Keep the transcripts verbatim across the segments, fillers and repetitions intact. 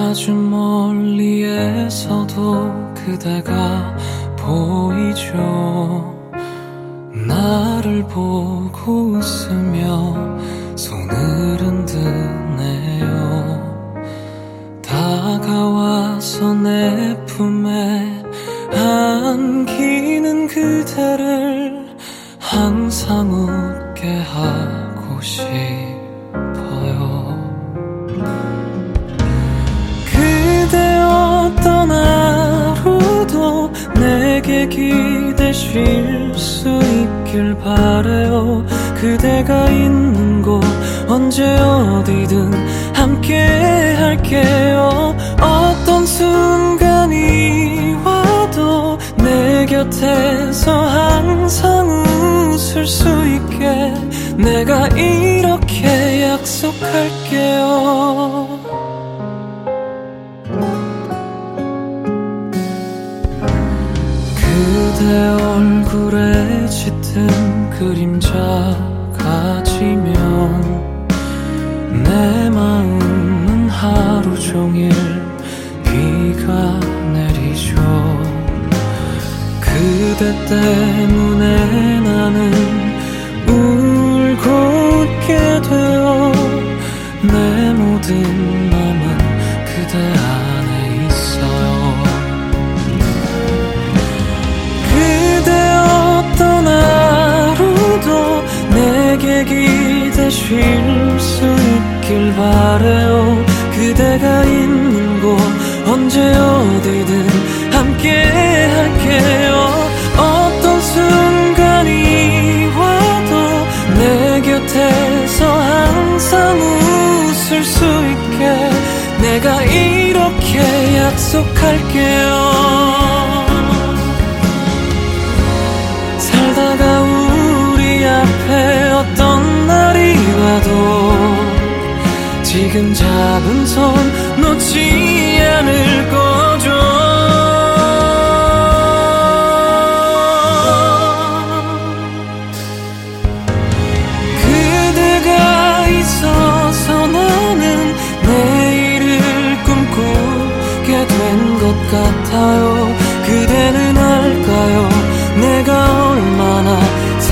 아주 멀리에서도 그대가 보이죠. 나를 보고 웃으며 손을 흔드네요. 다가와서 내 품에 안기는 그대를 항상 웃게 하고 싶어요. 그대 어떤 하루도 내게 기대실 수 있길 바래요. 그대가 있는 곳 언제 어디든 함께 할게요. 어떤 순간이 와도 내 곁에서 항상 웃을 수 있게 내가 이렇게 약속할게요. 그대 얼굴에 짙은 그림자가 지면 내 마음은 하루 종일 비가 내리죠. 그대 때문에 나는 울고 웃게 되어 내 모든 맘은 그대 안에 있어요. 그대 어떤 하루도 내게 기대실 수 있길 바래요. 그대가 있는 곳 언제 어디든 함께 할게요. 어떤 순간이 와도 내 곁에서 항상 웃을 수 있게 내가 이렇게 약속할게요. 살다가 우리 앞에 어떤 날이 와도 지금 잡은 손 놓지 않을 거죠. 그대가 있어서 나는 내일을 꿈꾸게 된 것 같아요. 그대는 알까요? 내가 얼마나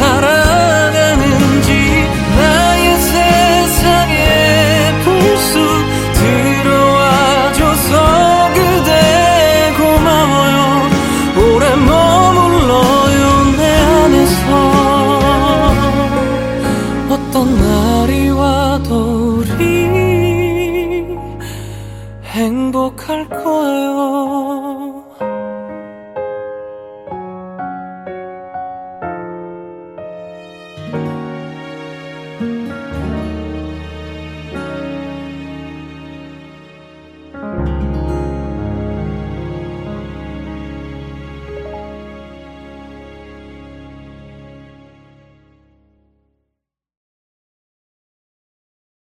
사랑하는지. 나의 세상에 불쑥 들어와줘서 그대 고마워요. 오래 머물러요 내 안에서. 어떤 날이 와도 우리 행복할 거예요.